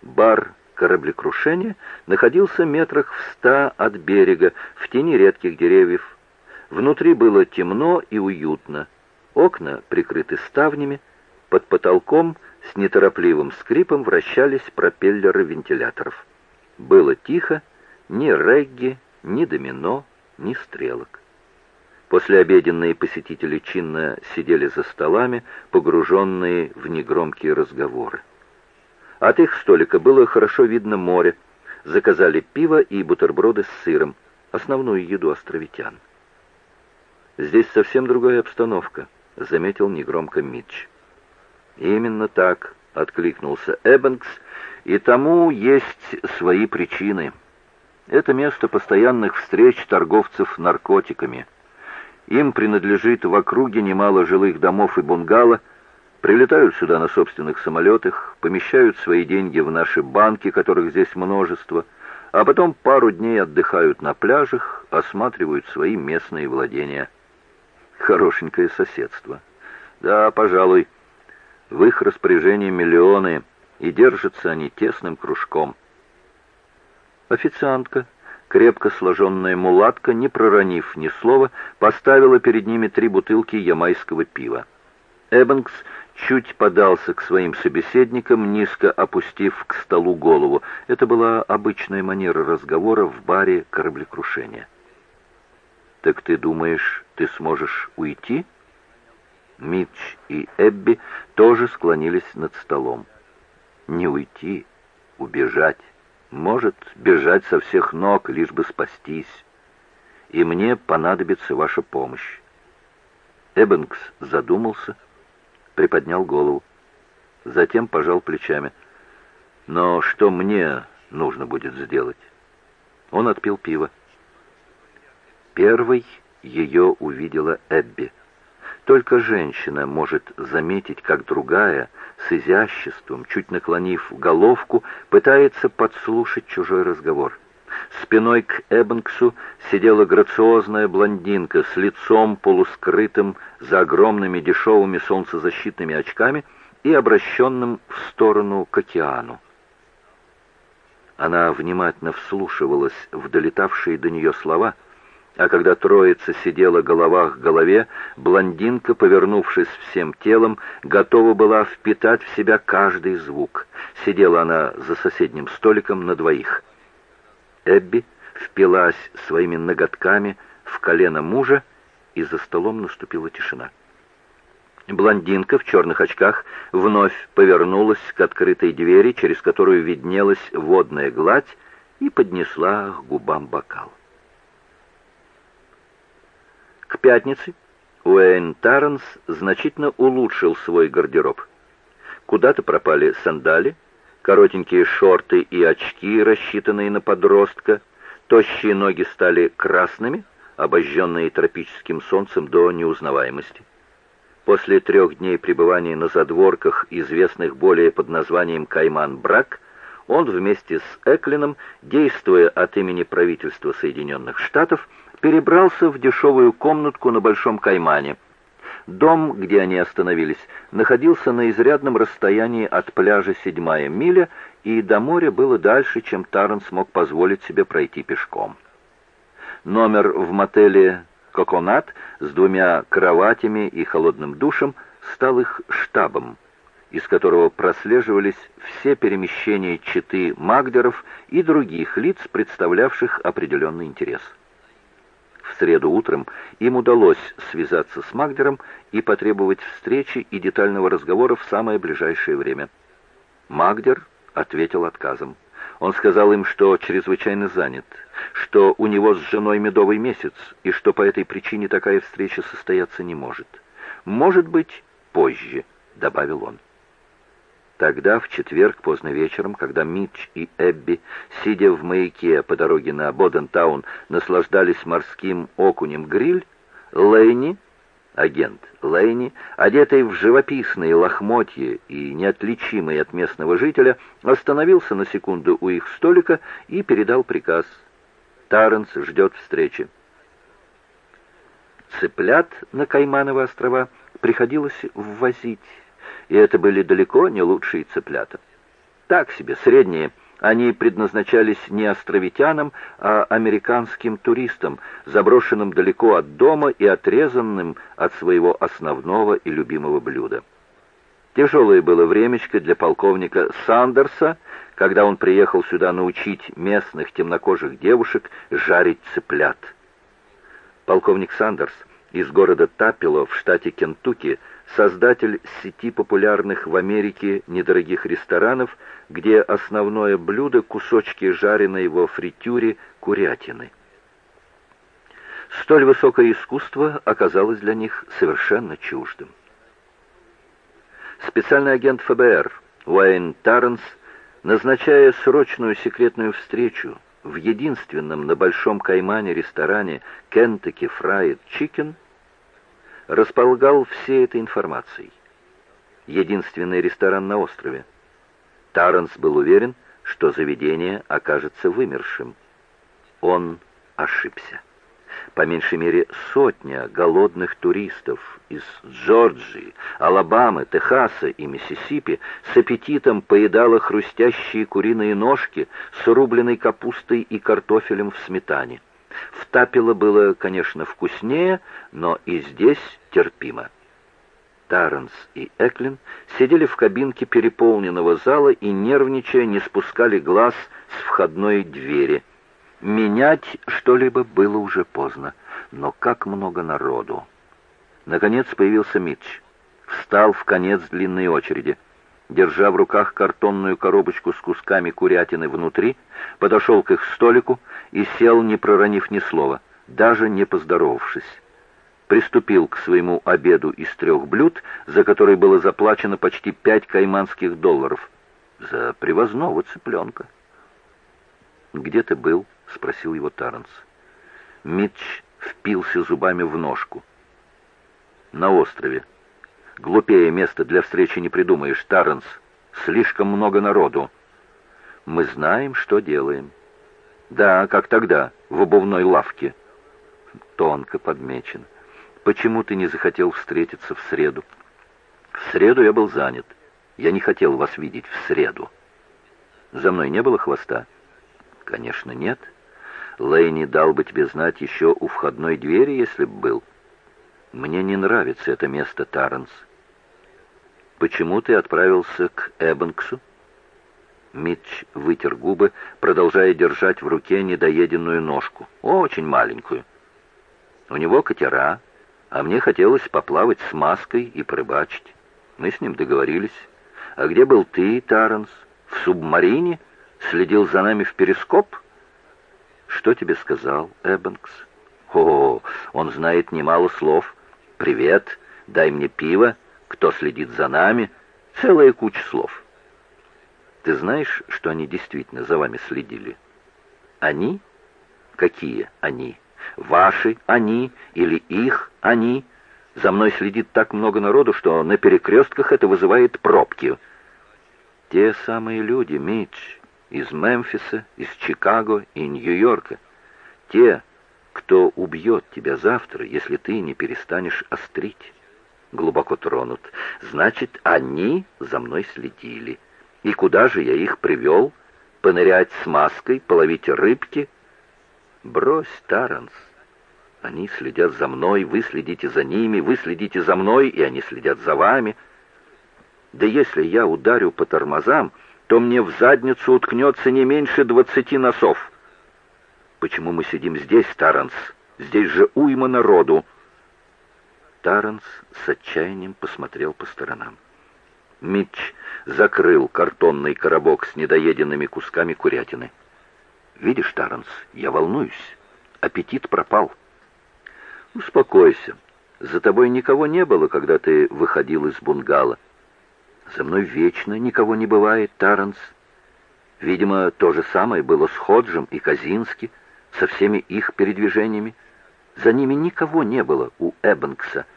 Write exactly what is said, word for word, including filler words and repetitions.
Бар кораблекрушения находился метрах в ста от берега, в тени редких деревьев. Внутри было темно и уютно. Окна прикрыты ставнями, под потолком с неторопливым скрипом вращались пропеллеры вентиляторов. Было тихо, ни регги, ни домино, ни стрелок. Послеобеденные посетители чинно сидели за столами, погруженные в негромкие разговоры. От их столика было хорошо видно море. Заказали пиво и бутерброды с сыром, основную еду островитян. «Здесь совсем другая обстановка», — заметил негромко Митч. «Именно так», — откликнулся Эббингс, — «и тому есть свои причины. Это место постоянных встреч торговцев наркотиками. Им принадлежит в округе немало жилых домов и бунгало, прилетают сюда на собственных самолетах, помещают свои деньги в наши банки, которых здесь множество, а потом пару дней отдыхают на пляжах, осматривают свои местные владения. Хорошенькое соседство. Да, пожалуй, в их распоряжении миллионы, и держатся они тесным кружком». Официантка, крепко сложенная мулатка, не проронив ни слова, поставила перед ними три бутылки ямайского пива. Эббингс чуть подался к своим собеседникам, низко опустив к столу голову. Это была обычная манера разговора в баре кораблекрушения. «Так ты думаешь, ты сможешь уйти?» Митч и Эбби тоже склонились над столом. «Не уйти, убежать. Может, бежать со всех ног, лишь бы спастись. И мне понадобится ваша помощь». Эббингс задумался, приподнял голову. Затем пожал плечами. «Но что мне нужно будет сделать?» Он отпил пиво. Первой ее увидела Эбби. Только женщина может заметить, как другая, с изяществом, чуть наклонив головку, пытается подслушать чужой разговор. Спиной к Эббингсу сидела грациозная блондинка с лицом, полускрытым за огромными дешевыми солнцезащитными очками и обращенным в сторону к океану. Она внимательно вслушивалась в долетавшие до нее слова, а когда троица сидела голова к голове, блондинка, повернувшись всем телом, готова была впитать в себя каждый звук. Сидела она за соседним столиком на двоих. Эбби впилась своими ноготками в колено мужа, и за столом наступила тишина. Блондинка в черных очках вновь повернулась к открытой двери, через которую виднелась водная гладь, и поднесла к губам бокал. К пятнице Уэйн Тарренс значительно улучшил свой гардероб. Куда-то пропали сандали, коротенькие шорты и очки, рассчитанные на подростка, тощие ноги стали красными, обожженные тропическим солнцем до неузнаваемости. После трех дней пребывания на задворках, известных более под названием Кайман-Брак, он вместе с Эклином, действуя от имени правительства Соединенных Штатов, перебрался в дешевую комнатку на Большом Каймане. Дом, где они остановились, находился на изрядном расстоянии от пляжа седьмая миля, и до моря было дальше, чем Тарренс мог позволить себе пройти пешком. Номер в мотеле «Коконат» с двумя кроватями и холодным душем стал их штабом, из которого прослеживались все перемещения четы Магдеров и других лиц, представлявших определенный интерес. В среду утром им удалось связаться с Магдером и потребовать встречи и детального разговора в самое ближайшее время. Магдер ответил отказом. Он сказал им, что чрезвычайно занят, что у него с женой медовый месяц, и что по этой причине такая встреча состояться не может. «Может быть, позже», — добавил он. Тогда, в четверг поздно вечером, когда Митч и Эбби, сидя в маяке по дороге на Бодентаун, наслаждались морским окунем-гриль, Лейни, агент Лейни, одетый в живописные лохмотья и неотличимый от местного жителя, остановился на секунду у их столика и передал приказ. Тарренс ждет встречи. Цыплят на Каймановы острова приходилось ввозить, и это были далеко не лучшие цыплята. Так себе, средние. Они предназначались не островитянам, а американским туристам, заброшенным далеко от дома и отрезанным от своего основного и любимого блюда. Тяжелое было времечко для полковника Сандерса, когда он приехал сюда научить местных темнокожих девушек жарить цыплят. Полковник Сандерс из города Тапело в штате Кентукки, создатель сети популярных в Америке недорогих ресторанов, где основное блюдо — кусочки жареной во фритюре курятины. Столь высокое искусство оказалось для них совершенно чуждым. Специальный агент эф бэ эр Уэйн Тарренс, назначая срочную секретную встречу в единственном на Большом Каймане ресторане Kentucky Fried Chicken, располагал всей этой информацией. Единственный ресторан на острове. Тарренс был уверен, что заведение окажется вымершим. Он ошибся. По меньшей мере сотня голодных туристов из Джорджии, Алабамы, Техаса и Миссисипи с аппетитом поедала хрустящие куриные ножки с рубленой капустой и картофелем в сметане. В Тапело было, конечно, вкуснее, но и здесь терпимо. Тарренс и Эклин сидели в кабинке переполненного зала и, нервничая, не спускали глаз с входной двери. Менять что-либо было уже поздно, но как много народу. Наконец появился Митч. Встал в конец длинной очереди. Держа в руках картонную коробочку с кусками курятины внутри, подошел к их столику и сел, не проронив ни слова, даже не поздоровавшись. Приступил к своему обеду из трех блюд, за который было заплачено почти пять кайманских долларов. За привозного цыпленка. «Где ты был?» — спросил его Тарренс. Митч впился зубами в ножку. «На острове. Глупее места для встречи не придумаешь, Тарренс. Слишком много народу. Мы знаем, что делаем». «Да, как тогда, в обувной лавке». Тонко подмечено. «Почему ты не захотел встретиться в среду?» «В среду я был занят. Я не хотел вас видеть в среду». «За мной не было хвоста?» «Конечно, нет. Лэйни дал бы тебе знать еще у входной двери, если б был. Мне не нравится это место, Тарренс». «Почему ты отправился к Эббинксу?» Митч вытер губы, продолжая держать в руке недоеденную ножку. Очень маленькую. «У него катера, а мне хотелось поплавать с Маской и порыбачить. Мы с ним договорились. А где был ты, Тарренс? В субмарине? Следил за нами в перископ?» «Что тебе сказал Эббинкс?» «О, он знает немало слов. Привет, дай мне пиво, кто следит за нами?» Целая куча слов. «Ты знаешь, что они действительно за вами следили?» «Они? Какие они? Ваши они или их они? За мной следит так много народу, что на перекрестках это вызывает пробки». «Те самые люди, Митч, из Мемфиса, из Чикаго и Нью-Йорка. Те, кто убьет тебя завтра, если ты не перестанешь острить». Глубоко тронут. «Значит, они за мной следили. И куда же я их привел? Понырять с Маской, половить рыбки?» «Брось, Тарренс. Они следят за мной, вы следите за ними, вы следите за мной, и они следят за вами. Да если я ударю по тормозам, то мне в задницу уткнется не меньше двадцати носов. Почему мы сидим здесь, Тарренс? Здесь же уйма народу». Тарренс с отчаянием посмотрел по сторонам. Митч закрыл картонный коробок с недоеденными кусками курятины. «Видишь, Тарренс, я волнуюсь. Аппетит пропал». «Успокойся. За тобой никого не было, когда ты выходил из бунгало». «За мной вечно никого не бывает, Тарренс. Видимо, то же самое было с Ходжем и Казински, со всеми их передвижениями. За ними никого не было у Эббинкса.